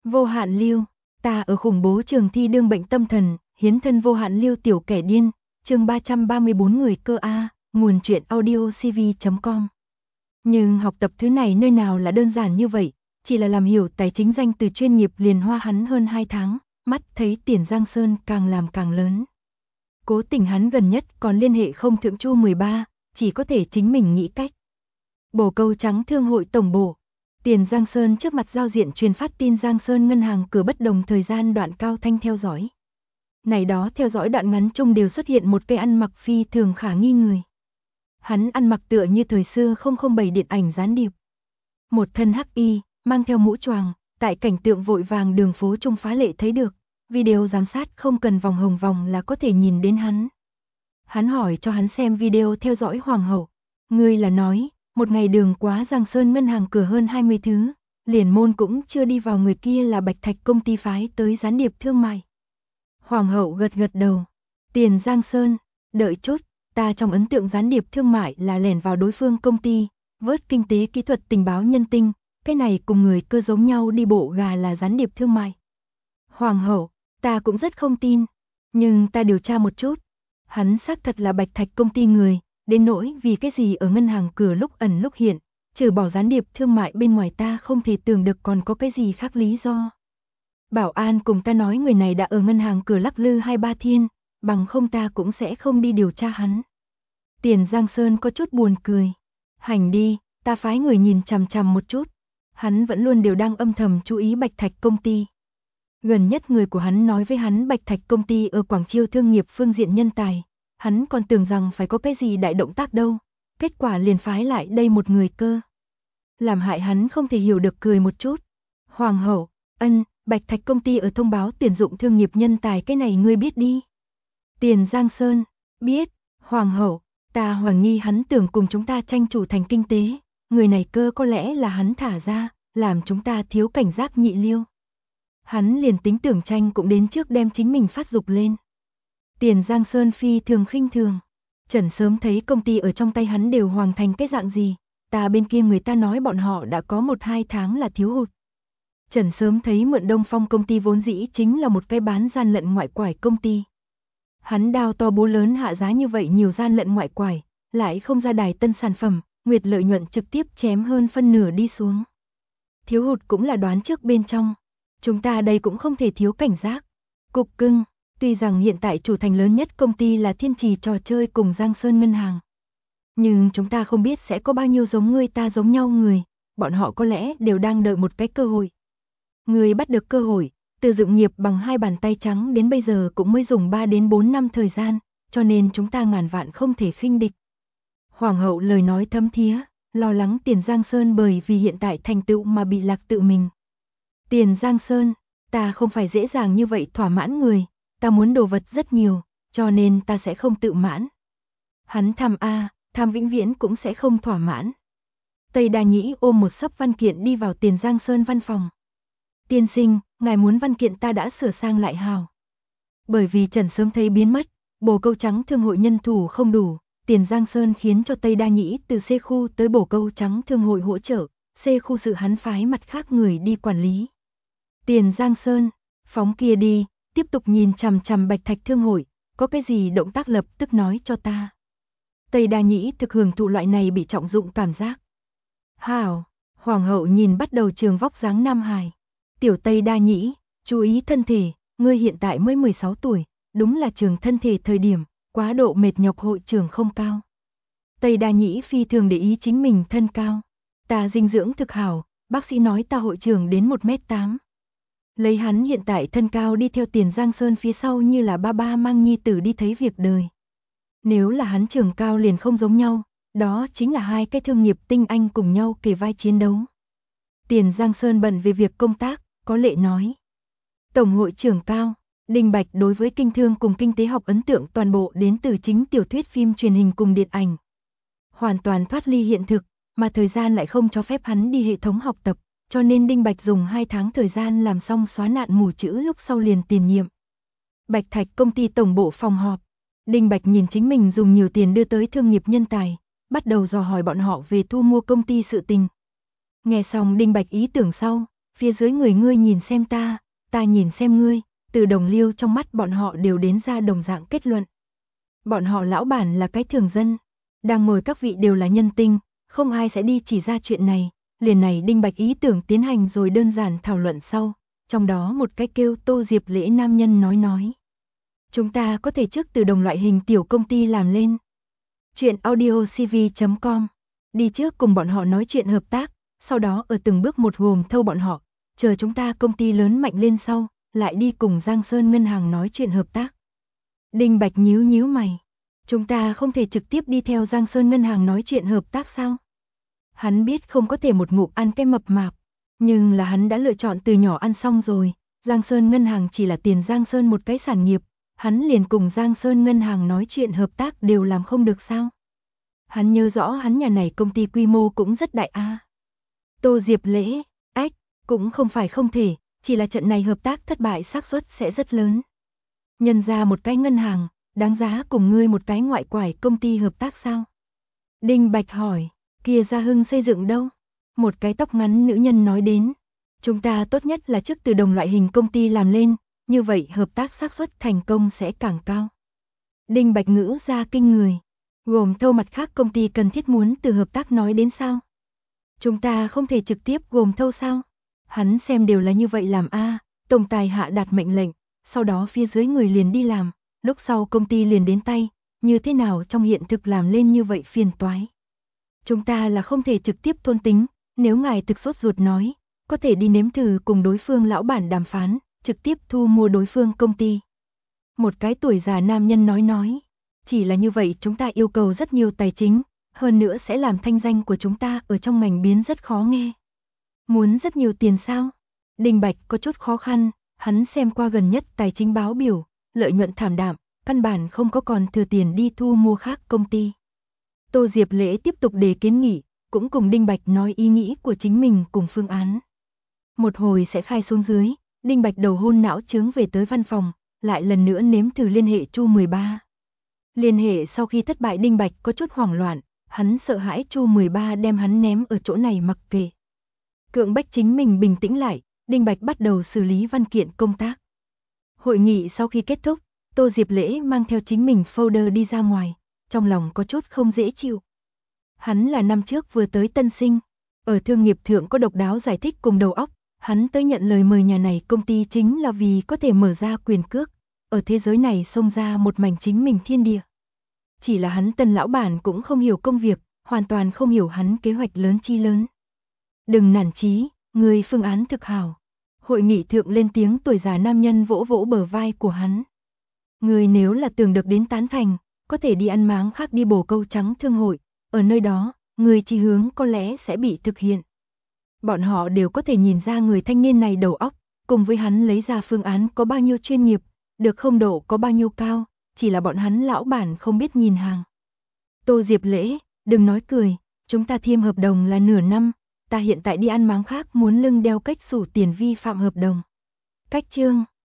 Vô hạn lưu, ta ở khủng bố trường thi đương bệnh tâm thần, hiến thân vô hạn lưu tiểu kẻ điên, chương 334 người cơ A, nguồn truyện audio cv.com. Nhưng học tập thứ này nơi nào là đơn giản như vậy, chỉ là làm hiểu tài chính danh từ chuyên nghiệp liền hoa hắn hơn 2 tháng, mắt thấy tiền Giang Sơn càng làm càng lớn. Cố tình hắn gần nhất còn liên hệ không thượng Chu 13, chỉ có thể chính mình nghĩ cách. Bồ Câu Trắng Thương hội tổng bộ. Tiền Giang Sơn trước mặt giao diện truyền phát tin Giang Sơn ngân hàng cửa bất đồng thời gian đoạn cao thanh theo dõi. Này đó theo dõi đoạn ngắn chung đều xuất hiện một cây ăn mặc phi thường khả nghi người. Hắn ăn mặc tựa như thời xưa 007 điện ảnh gián điệp. Một thân hắc y, mang theo mũ choàng, tại cảnh tượng vội vàng đường phố trung phá lệ thấy được. Video giám sát không cần vòng hồng vòng là có thể nhìn đến hắn. Hắn hỏi cho hắn xem video theo dõi hoàng hậu. Ngươi là nói, một ngày đường quá Giang Sơn ngân hàng cửa hơn 20 thứ, liền môn cũng chưa đi vào người kia là Bạch Thạch công ty phái tới gián điệp thương mại. Hoàng hậu gật gật đầu. Tiền Giang Sơn, đợi chút, ta trong ấn tượng gián điệp thương mại là lẻn vào đối phương công ty, vớt kinh tế kỹ thuật tình báo nhân tinh, cái này cùng người cơ giống nhau đi bộ gà là gián điệp thương mại. Hoàng hậu, ta cũng rất không tin, nhưng ta điều tra một chút, hắn xác thật là Bạch Thạch công ty người, đến nỗi vì cái gì ở ngân hàng cửa lúc ẩn lúc hiện, trừ bỏ gián điệp thương mại bên ngoài ta không thể tưởng được còn có cái gì khác lý do. Bảo an cùng ta nói người này đã ở ngân hàng cửa lắc lư 2-3 thiên, bằng không ta cũng sẽ không đi điều tra hắn. Tiền Giang Sơn có chút buồn cười. Hành đi, ta phái người nhìn chằm chằm một chút. Hắn vẫn luôn đều đang âm thầm chú ý Bạch Thạch công ty. Gần nhất người của hắn nói với hắn Bạch Thạch công ty ở Quảng Chiêu thương nghiệp phương diện nhân tài. Hắn còn tưởng rằng phải có cái gì đại động tác đâu. Kết quả liền phái lại đây một người cơ. Làm hại hắn không thể hiểu được cười một chút. Hoàng hậu, Bạch Thạch công ty ở thông báo tuyển dụng thương nghiệp nhân tài cái này ngươi biết đi. Tiền Giang Sơn, biết, Hoàng hậu, ta hoài nghi hắn tưởng cùng chúng ta tranh chủ thành kinh tế. Người này cơ có lẽ là hắn thả ra, làm chúng ta thiếu cảnh giác nhị liêu. Hắn liền tính tưởng tranh cũng đến trước đem chính mình phát dục lên. Tiền Giang Sơn phi thường khinh thường. Trần sớm thấy công ty ở trong tay hắn đều hoàn thành cái dạng gì. Ta bên kia người ta nói bọn họ đã có 1-2 tháng là thiếu hụt. Trần sớm thấy Mượn Đông Phong công ty vốn dĩ chính là một cái bán gian lận ngoại quải công ty. Hắn đao to búa lớn hạ giá như vậy nhiều gian lận ngoại quải, lại không ra đài tân sản phẩm, nguyệt lợi nhuận trực tiếp chém hơn phân nửa đi xuống. Thiếu hụt cũng là đoán trước bên trong. Chúng ta đây cũng không thể thiếu cảnh giác. Cục cưng, tuy rằng hiện tại chủ thành lớn nhất công ty là Thiên Trì trò chơi cùng Giang Sơn ngân hàng. Nhưng chúng ta không biết sẽ có bao nhiêu giống ngươi ta giống nhau người, bọn họ có lẽ đều đang đợi một cái cơ hội. Người bắt được cơ hội, từ dựng nghiệp bằng 2 bàn tay trắng đến bây giờ cũng mới dùng 3 đến 4 năm thời gian, cho nên chúng ta ngàn vạn không thể khinh địch. Hoàng hậu lời nói thấm thía, lo lắng Tiền Giang Sơn bởi vì hiện tại thành tựu mà bị lạc tự mình. Tiền Giang Sơn, ta không phải dễ dàng như vậy thỏa mãn người, ta muốn đồ vật rất nhiều, cho nên ta sẽ không tự mãn. Hắn tham vĩnh viễn cũng sẽ không thỏa mãn. Tây Đa Nhĩ ôm một xấp văn kiện đi vào Tiền Giang Sơn văn phòng. Tiên sinh, ngài muốn văn kiện ta đã sửa sang lại hào. Bởi vì Trần sớm thấy biến mất, Bồ Câu Trắng thương hội nhân thủ không đủ, Tiền Giang Sơn khiến cho Tây Đa Nhĩ từ C khu tới Bồ Câu Trắng thương hội hỗ trợ, C khu sự hắn phái mặt khác người đi quản lý. Tiền Giang Sơn, phóng kia đi, tiếp tục nhìn chằm chằm Bạch Thạch thương hội, có cái gì động tác lập tức nói cho ta. Tây Đa Nhĩ thực hưởng thụ loại này bị trọng dụng cảm giác. Hảo, Hoàng hậu nhìn bắt đầu trường vóc dáng Nam Hải. Tiểu Tây Đa Nhĩ, chú ý thân thể, ngươi hiện tại mới 16 tuổi, đúng là trường thân thể thời điểm, quá độ mệt nhọc hội trường không cao. Tây Đa Nhĩ phi thường để ý chính mình thân cao. Ta dinh dưỡng thực hảo, bác sĩ nói ta hội trường đến 1m8. Lấy hắn hiện tại thân cao đi theo Tiền Giang Sơn phía sau như là ba mang nhi tử đi thấy việc đời. Nếu là hắn trường cao liền không giống nhau, đó chính là hai cái thương nghiệp tinh anh cùng nhau kề vai chiến đấu. Tiền Giang Sơn bận về việc công tác, có lệ nói. Tổng hội trưởng cao, Đinh Bạch đối với kinh thương cùng kinh tế học ấn tượng toàn bộ đến từ chính tiểu thuyết phim truyền hình cùng điện ảnh. Hoàn toàn thoát ly hiện thực, mà thời gian lại không cho phép hắn đi hệ thống học tập, cho nên Đinh Bạch dùng 2 tháng thời gian làm xong xóa nạn mù chữ lúc sau liền tiền nhiệm. Bạch Thạch công ty tổng bộ phòng họp. Đinh Bạch nhìn chính mình dùng nhiều tiền đưa tới thương nghiệp nhân tài, bắt đầu dò hỏi bọn họ về thu mua công ty sự tình. Nghe xong Đinh Bạch ý tưởng sau, phía dưới người ngươi nhìn xem ta nhìn xem ngươi, từ đồng liêu trong mắt bọn họ đều đến ra đồng dạng kết luận. Bọn họ lão bản là cái thường dân, đang ngồi các vị đều là nhân tinh, không ai sẽ đi chỉ ra chuyện này, liền này Đinh Bạch ý tưởng tiến hành rồi đơn giản thảo luận sau, trong đó một cái kêu Tô Diệp Lễ nam nhân nói. Chúng ta có thể trước từ đồng loại hình tiểu công ty làm lên. Chuyện audiocv.com, đi trước cùng bọn họ nói chuyện hợp tác, sau đó ở từng bước một gồm thâu bọn họ, chờ chúng ta công ty lớn mạnh lên sau, lại đi cùng Giang Sơn Ngân hàng nói chuyện hợp tác. Đinh Bạch nhíu mày, chúng ta không thể trực tiếp đi theo Giang Sơn Ngân hàng nói chuyện hợp tác sao? Hắn biết không có thể một ngụm ăn cái mập mạp, nhưng là hắn đã lựa chọn từ nhỏ ăn xong rồi, Giang Sơn Ngân hàng chỉ là tiền Giang Sơn một cái sản nghiệp, hắn liền cùng Giang Sơn Ngân hàng nói chuyện hợp tác đều làm không được sao? Hắn nhớ rõ hắn nhà này công ty quy mô cũng rất đại a. Tô Diệp Lễ, cũng không phải không thể, chỉ là trận này hợp tác thất bại xác suất sẽ rất lớn. Nhân ra một cái ngân hàng, đáng giá cùng ngươi một cái ngoại quải công ty hợp tác sao? Đinh Bạch hỏi, kia Gia Hưng xây dựng đâu? Một cái tóc ngắn nữ nhân nói đến, chúng ta tốt nhất là trước từ đồng loại hình công ty làm lên, như vậy hợp tác xác suất thành công sẽ càng cao. Đinh Bạch ngữ ra kinh người, gồm thâu mặt khác công ty cần thiết muốn từ hợp tác nói đến sao? Chúng ta không thể trực tiếp gồm thâu sao? Hắn xem đều là như vậy làm a, tổng tài hạ đạt mệnh lệnh, sau đó phía dưới người liền đi làm, lúc sau công ty liền đến tay, như thế nào trong hiện thực làm lên như vậy phiền toái. Chúng ta là không thể trực tiếp thôn tính, nếu ngài thực sốt ruột nói, có thể đi nếm thử cùng đối phương lão bản đàm phán, trực tiếp thu mua đối phương công ty. Một cái tuổi già nam nhân nói, chỉ là như vậy chúng ta yêu cầu rất nhiều tài chính, hơn nữa sẽ làm thanh danh của chúng ta ở trong ngành biến rất khó nghe. Muốn rất nhiều tiền sao? Đinh Bạch có chút khó khăn, hắn xem qua gần nhất tài chính báo biểu, lợi nhuận thảm đạm, căn bản không có còn thừa tiền đi thu mua khác công ty. Tô Diệp Lễ tiếp tục đề kiến nghị, cũng cùng Đinh Bạch nói ý nghĩ của chính mình cùng phương án. Một hồi sẽ khai xuống dưới, Đinh Bạch đầu hôn não chướng về tới văn phòng, lại lần nữa nếm thử liên hệ Chu 13. Liên hệ sau khi thất bại Đinh Bạch có chút hoảng loạn, hắn sợ hãi Chu 13 đem hắn ném ở chỗ này mặc kệ. Cưỡng bách chính mình bình tĩnh lại, Đinh Bạch bắt đầu xử lý văn kiện công tác. Hội nghị sau khi kết thúc, Tô Diệp Lễ mang theo chính mình folder đi ra ngoài, trong lòng có chút không dễ chịu. Hắn là năm trước vừa tới tân sinh, ở thương nghiệp thượng có độc đáo giải thích cùng đầu óc, hắn tới nhận lời mời nhà này công ty chính là vì có thể mở ra quyền cước, ở thế giới này xông ra một mảnh chính mình thiên địa. Chỉ là hắn tân lão bản cũng không hiểu công việc, hoàn toàn không hiểu hắn kế hoạch lớn chi lớn. Đừng nản chí, người phương án thực hảo. Hội nghị thượng lên tiếng tuổi già nam nhân vỗ vỗ bờ vai của hắn. Người nếu là tưởng được đến tán thành, có thể đi ăn máng khác đi bổ câu trắng thương hội, ở nơi đó, người chí hướng có lẽ sẽ bị thực hiện. Bọn họ đều có thể nhìn ra người thanh niên này đầu óc, cùng với hắn lấy ra phương án có bao nhiêu chuyên nghiệp, được không độ có bao nhiêu cao, chỉ là bọn hắn lão bản không biết nhìn hàng. Tô Diệp Lễ, đừng nói cười, chúng ta thiêm hợp đồng là nửa năm, ta hiện tại đi ăn máng khác muốn lưng đeo cách xủ tiền vi phạm hợp đồng. Cách chương